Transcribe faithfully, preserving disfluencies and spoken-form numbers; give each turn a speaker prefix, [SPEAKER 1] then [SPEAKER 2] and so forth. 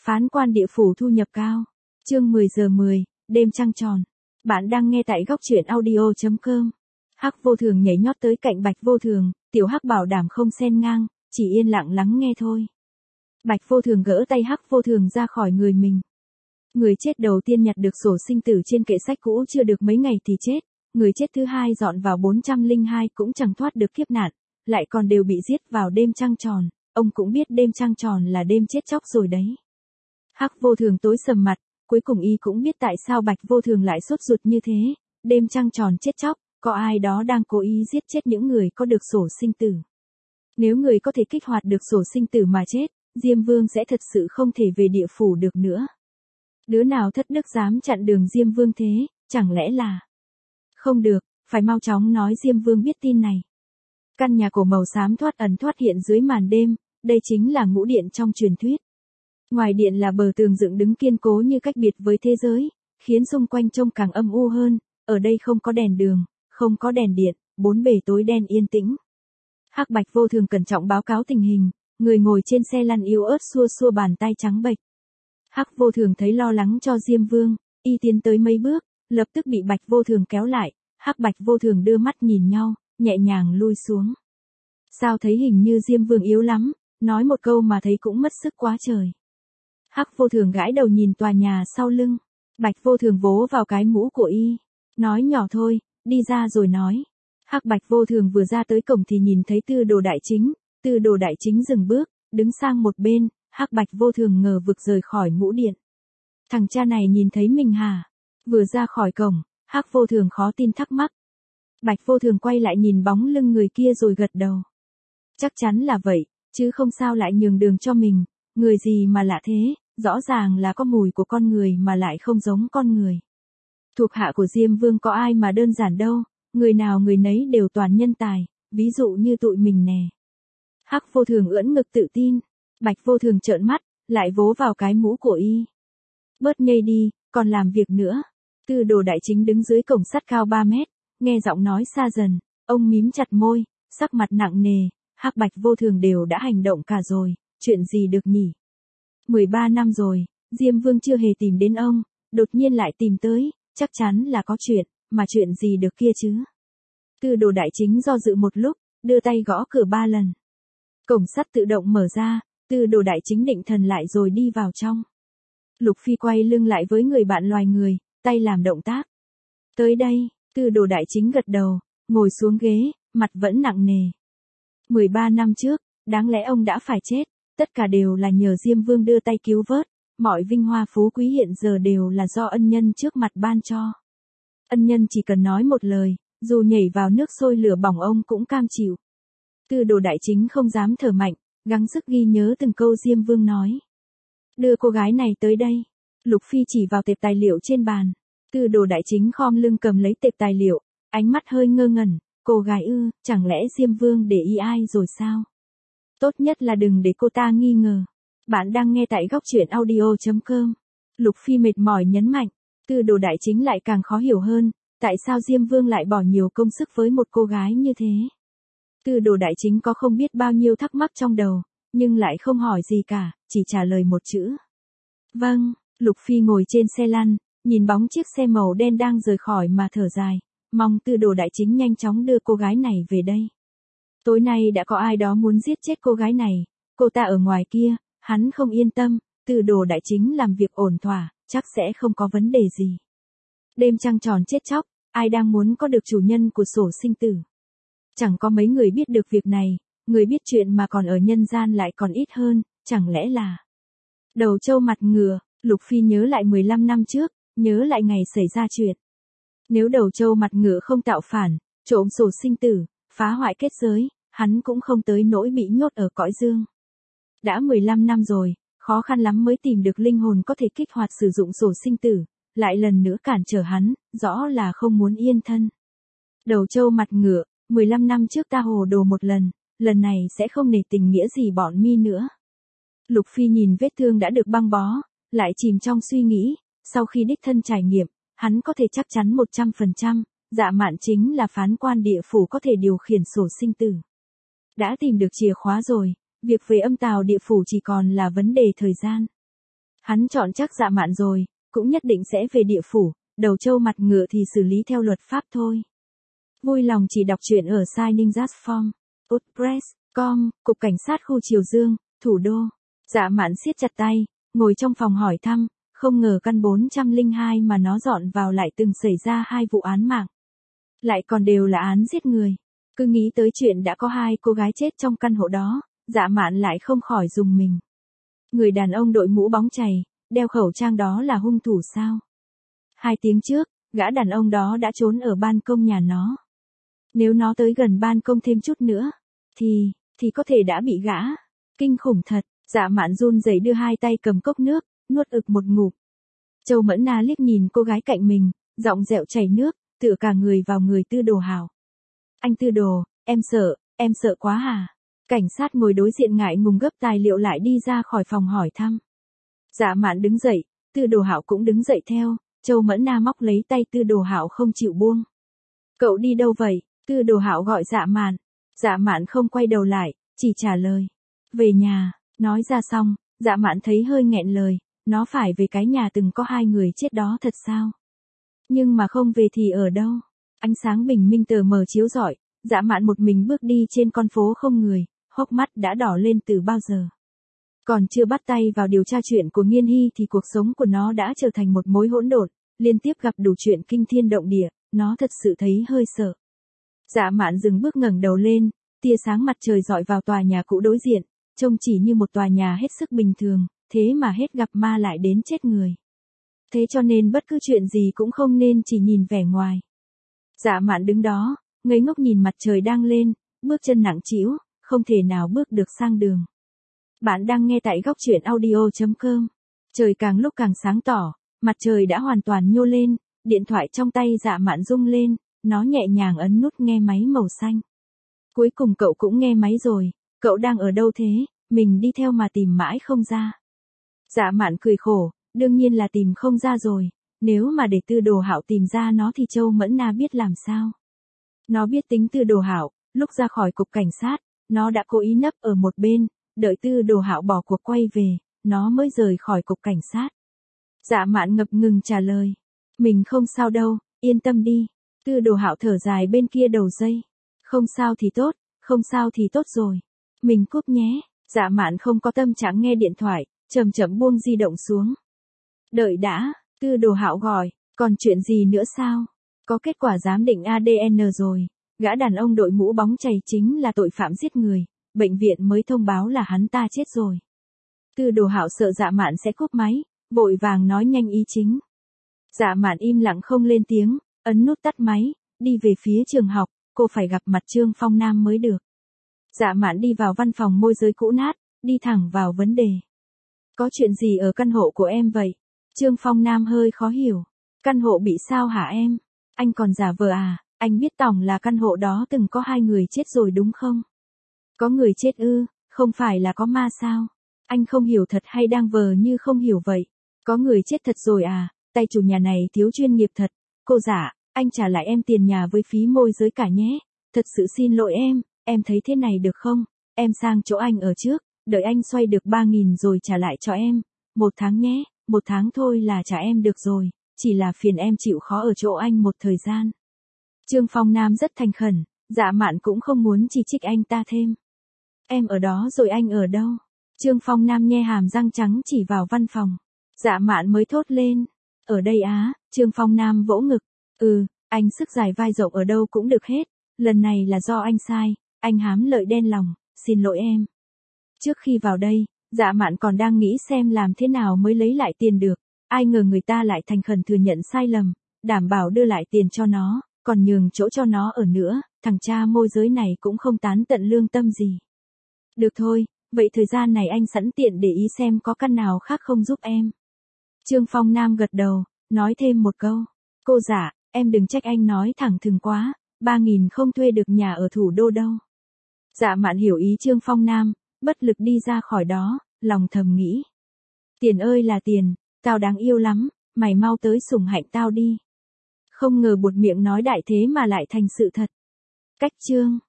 [SPEAKER 1] Phán quan địa phủ thu nhập cao. Chương mười giờ mười, đêm trăng tròn. Bạn đang nghe tại góc truyện audio chấm com. Hắc Vô Thường nhảy nhót tới cạnh Bạch Vô Thường, tiểu Hắc bảo đảm không xen ngang, chỉ yên lặng lắng nghe thôi. Bạch Vô Thường gỡ tay Hắc Vô Thường ra khỏi người mình. Người chết đầu tiên nhặt được sổ sinh tử trên kệ sách cũ chưa được mấy ngày thì chết, người chết thứ hai dọn vào bốn trăm lẻ hai cũng chẳng thoát được kiếp nạn, lại còn đều bị giết vào đêm trăng tròn, ông cũng biết đêm trăng tròn là đêm chết chóc rồi đấy. Hắc Vô Thường tối sầm mặt, cuối cùng y cũng biết tại sao Bạch Vô Thường lại sốt ruột như thế, đêm trăng tròn chết chóc, có ai đó đang cố ý giết chết những người có được sổ sinh tử. Nếu người có thể kích hoạt được sổ sinh tử mà chết, Diêm Vương sẽ thật sự không thể về địa phủ được nữa. Đứa nào thất đức dám chặn đường Diêm Vương thế, chẳng lẽ là... Không được, phải mau chóng nói Diêm Vương biết tin này. Căn nhà cổ màu xám thoát ẩn thoát hiện dưới màn đêm, đây chính là ngũ điện trong truyền thuyết. Ngoài điện là bờ tường dựng đứng kiên cố như cách biệt với thế giới, khiến xung quanh trông càng âm u hơn, ở đây không có đèn đường, không có đèn điện, bốn bề tối đen yên tĩnh. Hắc Bạch Vô Thường cẩn trọng báo cáo tình hình, người ngồi trên xe lăn yếu ớt xua xua bàn tay trắng bệch. Hắc Vô Thường thấy lo lắng cho Diêm Vương, y tiến tới mấy bước, lập tức bị Bạch Vô Thường kéo lại, Hắc Bạch Vô Thường đưa mắt nhìn nhau, nhẹ nhàng lui xuống. Sao thấy hình như Diêm Vương yếu lắm, nói một câu mà thấy cũng mất sức quá trời. Hắc Vô Thường gãi đầu nhìn tòa nhà sau lưng, Bạch Vô Thường vỗ vào cái mũ của y, nói nhỏ thôi, đi ra rồi nói. Hắc Bạch Vô Thường vừa ra tới cổng thì nhìn thấy Tư Đồ Đại Chính, Tư Đồ Đại Chính dừng bước, đứng sang một bên, Hắc Bạch Vô Thường ngờ vực rời khỏi ngũ điện. Thằng cha này nhìn thấy mình hả? Vừa ra khỏi cổng, Hắc Vô Thường khó tin thắc mắc. Bạch Vô Thường quay lại nhìn bóng lưng người kia rồi gật đầu. Chắc chắn là vậy, chứ không sao lại nhường đường cho mình, người gì mà lạ thế, rõ ràng là có mùi của con người mà lại không giống con người. Thuộc hạ của Diêm Vương có ai mà đơn giản đâu, người nào người nấy đều toàn nhân tài, ví dụ như tụi mình nè. Hắc Vô Thường ưỡn ngực tự tin, Bạch Vô Thường trợn mắt, lại vỗ vào cái mũ của y. Bớt nhây đi, còn làm việc nữa. Tư Đồ Đại Chính đứng dưới cổng sắt cao ba mét, nghe giọng nói xa dần, ông mím chặt môi, sắc mặt nặng nề, Hắc Bạch Vô Thường đều đã hành động cả rồi, chuyện gì được nhỉ? mười ba năm rồi, Diêm Vương chưa hề tìm đến ông, đột nhiên lại tìm tới, chắc chắn là có chuyện, mà chuyện gì được kia chứ? Tư Đồ Đại Chính do dự một lúc, đưa tay gõ cửa ba lần. Cổng sắt tự động mở ra, Tư Đồ Đại Chính định thần lại rồi đi vào trong. Lục Phi quay lưng lại với người bạn loài người, tay làm động tác. Tới đây, Tư Đồ Đại Chính gật đầu, ngồi xuống ghế, mặt vẫn nặng nề. mười ba năm trước, đáng lẽ ông đã phải chết, tất cả đều là nhờ Diêm Vương đưa tay cứu vớt, mọi vinh hoa phú quý hiện giờ đều là do ân nhân trước mặt ban cho. Ân nhân chỉ cần nói một lời, dù nhảy vào nước sôi lửa bỏng ông cũng cam chịu. Tư Đồ Đại Chính không dám thở mạnh, gắng sức ghi nhớ từng câu Diêm Vương nói. Đưa cô gái này tới đây. Lục Phi chỉ vào tệp tài liệu trên bàn. Tư Đồ Đại Chính khom lưng cầm lấy tệp tài liệu, ánh mắt hơi ngơ ngẩn. Cô gái ư, chẳng lẽ Diêm Vương để ý ai rồi sao? Tốt nhất là đừng để cô ta nghi ngờ. Bạn đang nghe tại góc truyện audio chấm com. Lục Phi mệt mỏi nhấn mạnh. Tư Đồ Đại Chính lại càng khó hiểu hơn, tại sao Diêm Vương lại bỏ nhiều công sức với một cô gái như thế. Tư Đồ Đại Chính có không biết bao nhiêu thắc mắc trong đầu, nhưng lại không hỏi gì cả, chỉ trả lời một chữ. Vâng, Lục Phi ngồi trên xe lăn, nhìn bóng chiếc xe màu đen đang rời khỏi mà thở dài, mong Tư Đồ Đại Chính nhanh chóng đưa cô gái này về đây. Tối nay đã có ai đó muốn giết chết cô gái này, cô ta ở ngoài kia, hắn không yên tâm, Tư Đồ Đại Chính làm việc ổn thỏa, chắc sẽ không có vấn đề gì. Đêm trăng tròn chết chóc, ai đang muốn có được chủ nhân của sổ sinh tử. Chẳng có mấy người biết được việc này, người biết chuyện mà còn ở nhân gian lại còn ít hơn, chẳng lẽ là... Đầu trâu mặt ngựa, Lục Phi nhớ lại mười lăm năm trước, nhớ lại ngày xảy ra chuyện. Nếu đầu trâu mặt ngựa không tạo phản, trộm sổ sinh tử, phá hoại kết giới, hắn cũng không tới nỗi bị nhốt ở cõi dương. Đã mười lăm năm rồi, khó khăn lắm mới tìm được linh hồn có thể kích hoạt sử dụng sổ sinh tử, lại lần nữa cản trở hắn, rõ là không muốn yên thân. Đầu trâu mặt ngựa, mười lăm năm trước ta hồ đồ một lần, lần này sẽ không nể tình nghĩa gì bọn mi nữa. Lục Phi nhìn vết thương đã được băng bó, lại chìm trong suy nghĩ, sau khi đích thân trải nghiệm, hắn có thể chắc chắn một trăm phần trăm, Dạ Mạn chính là phán quan địa phủ có thể điều khiển sổ sinh tử. Đã tìm được chìa khóa rồi, việc về âm tào địa phủ chỉ còn là vấn đề thời gian. Hắn chọn chắc Dạ Mạn rồi, cũng nhất định sẽ về địa phủ, đầu trâu mặt ngựa thì xử lý theo luật pháp thôi. Vui lòng chỉ đọc truyện ở site ninjaspharm chấm wordpress chấm com, Cục Cảnh sát khu Triều Dương, thủ đô. Dạ Mạn siết chặt tay, ngồi trong phòng hỏi thăm, không ngờ căn bốn trăm lẻ hai mà nó dọn vào lại từng xảy ra hai vụ án mạng. Lại còn đều là án giết người. Cứ nghĩ tới chuyện đã có hai cô gái chết trong căn hộ đó, Dạ Mạn lại không khỏi rùng mình. Người đàn ông đội mũ bóng chày, đeo khẩu trang đó là hung thủ sao? Hai tiếng trước, gã đàn ông đó đã trốn ở ban công nhà nó. Nếu nó tới gần ban công thêm chút nữa, thì, thì có thể đã bị gã. Kinh khủng thật, Dạ Mạn run rẩy đưa hai tay cầm cốc nước, nuốt ực một ngụm. Châu Mẫn Na liếc nhìn cô gái cạnh mình, giọng dẹo chảy nước, tựa cả người vào người Tư Đồ Hạo. Anh Tư Đồ, em sợ, em sợ quá hả? Cảnh sát ngồi đối diện ngại ngùng gấp tài liệu lại đi ra khỏi phòng hỏi thăm. Dạ Mạn đứng dậy, Tư Đồ Hạo cũng đứng dậy theo, Châu Mẫn Na móc lấy tay Tư Đồ Hạo không chịu buông. Cậu đi đâu vậy? Tư Đồ Hạo gọi Dạ Mạn. Dạ Mạn không quay đầu lại, chỉ trả lời. Về nhà, nói ra xong, Dạ Mạn thấy hơi nghẹn lời, nó phải về cái nhà từng có hai người chết đó thật sao? Nhưng mà không về thì ở đâu? Ánh sáng bình minh tờ mờ chiếu rọi, Dạ Mạn một mình bước đi trên con phố không người, hốc mắt đã đỏ lên từ bao giờ. Còn chưa bắt tay vào điều tra chuyện của Nghiên Hy thì cuộc sống của nó đã trở thành một mối hỗn độn, liên tiếp gặp đủ chuyện kinh thiên động địa, nó thật sự thấy hơi sợ. Dạ Mạn dừng bước ngẩng đầu lên, tia sáng mặt trời rọi vào tòa nhà cũ đối diện, trông chỉ như một tòa nhà hết sức bình thường, thế mà hết gặp ma lại đến chết người. Thế cho nên bất cứ chuyện gì cũng không nên chỉ nhìn vẻ ngoài. Dạ Mạn đứng đó, ngây ngốc nhìn mặt trời đang lên, bước chân nặng trĩu, không thể nào bước được sang đường. Bạn đang nghe tại góc truyện audio chấm com. Trời càng lúc càng sáng tỏ, mặt trời đã hoàn toàn nhô lên, điện thoại trong tay Dạ Mạn rung lên, nó nhẹ nhàng ấn nút nghe máy màu xanh. Cuối cùng cậu cũng nghe máy rồi, cậu đang ở đâu thế, mình đi theo mà tìm mãi không ra. Dạ Mạn cười khổ, đương nhiên là tìm không ra rồi, nếu mà để Tư Đồ Hạo tìm ra nó thì Châu Mẫn Na biết làm sao. Nó biết tính Tư Đồ Hạo, lúc ra khỏi cục cảnh sát, nó đã cố ý nấp ở một bên, đợi Tư Đồ Hạo bỏ cuộc quay về, nó mới rời khỏi cục cảnh sát. Dạ Mạn ngập ngừng trả lời, mình không sao đâu, yên tâm đi. Tư Đồ Hạo thở dài bên kia đầu dây, không sao thì tốt, không sao thì tốt rồi, mình cúp nhé. Dạ Mạn không có tâm trạng nghe điện thoại, chậm chậm buông di động xuống. Đợi đã, Tư Đồ Hạo gọi, còn chuyện gì nữa sao? Có kết quả giám định a đê en rồi, gã đàn ông đội mũ bóng chày chính là tội phạm giết người, bệnh viện mới thông báo là hắn ta chết rồi. Tư Đồ Hạo sợ Dạ Mạn sẽ cúp máy, vội vàng nói nhanh ý chính. Dạ Mạn im lặng không lên tiếng, ấn nút tắt máy, đi về phía trường học, cô phải gặp mặt Trương Phong Nam mới được. Dạ Mạn đi vào văn phòng môi giới cũ nát, đi thẳng vào vấn đề. Có chuyện gì ở căn hộ của em vậy? Trương Phong Nam hơi khó hiểu. Căn hộ bị sao hả em? Anh còn giả vờ à? Anh biết tỏng là căn hộ đó từng có hai người chết rồi đúng không? Có người chết ư, không phải là có ma sao? Anh không hiểu thật hay đang vờ như không hiểu vậy? Có người chết thật rồi à? Tay chủ nhà này thiếu chuyên nghiệp thật. Cô giả, anh trả lại em tiền nhà với phí môi giới cả nhé. Thật sự xin lỗi em, em thấy thế này được không? Em sang chỗ anh ở trước, đợi anh xoay được ba nghìn rồi trả lại cho em. Một tháng nhé, một tháng thôi là trả em được rồi, chỉ là phiền em chịu khó ở chỗ anh một thời gian. Trương Phong Nam rất thành khẩn, Dạ Mạn cũng không muốn chỉ trích anh ta thêm. Em ở đó rồi anh ở đâu? Trương Phong Nam nhe hàm răng trắng chỉ vào văn phòng. Dạ Mạn mới thốt lên. Ở đây á, Trương Phong Nam vỗ ngực. Ừ, anh sức dài vai rộng ở đâu cũng được hết. Lần này là do anh sai, anh hám lợi đen lòng, xin lỗi em. Trước khi vào đây, Dạ Mạn còn đang nghĩ xem làm thế nào mới lấy lại tiền được. Ai ngờ người ta lại thành khẩn thừa nhận sai lầm, đảm bảo đưa lại tiền cho nó, còn nhường chỗ cho nó ở nữa, thằng cha môi giới này cũng không tán tận lương tâm gì. Được thôi, vậy thời gian này anh sẵn tiện để ý xem có căn nào khác không giúp em. Trương Phong Nam gật đầu, nói thêm một câu. Cô giả, em đừng trách anh nói thẳng thừng quá, ba nghìn không thuê được nhà ở thủ đô đâu. Dạ Mạn hiểu ý Trương Phong Nam, bất lực đi ra khỏi đó, lòng thầm nghĩ. Tiền ơi là tiền, tao đáng yêu lắm, mày mau tới sủng hạnh tao đi. Không ngờ buột miệng nói đại thế mà lại thành sự thật. Cách chương